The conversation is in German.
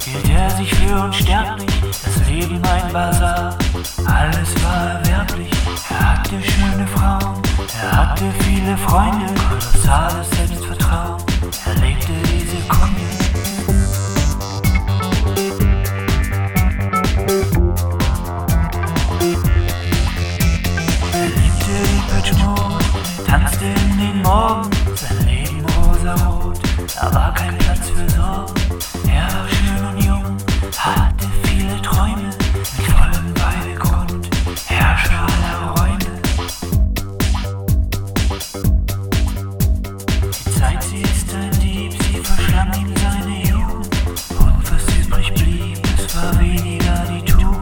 hielt er sich für unsterblich, das Leben ein Basar. Alles war erwerblich, er hatte schöne Frauen, er hatte viele Freunde, kolossales Selbstvertrauen, er lebte die Sekunde. Er liebte die Depeche Mode, tanzte in den Morgen, sein Leben rosarot, da war kein Platz für Sorgen. Er war schön und jung, hatte viele Träume, mit vollem Beilegrund, Herrscher aller Räume. Die Zeit, sie ist ein Dieb, sie verschlang ihm seine Jugend, und was übrig blieb, es war weniger die Tugend.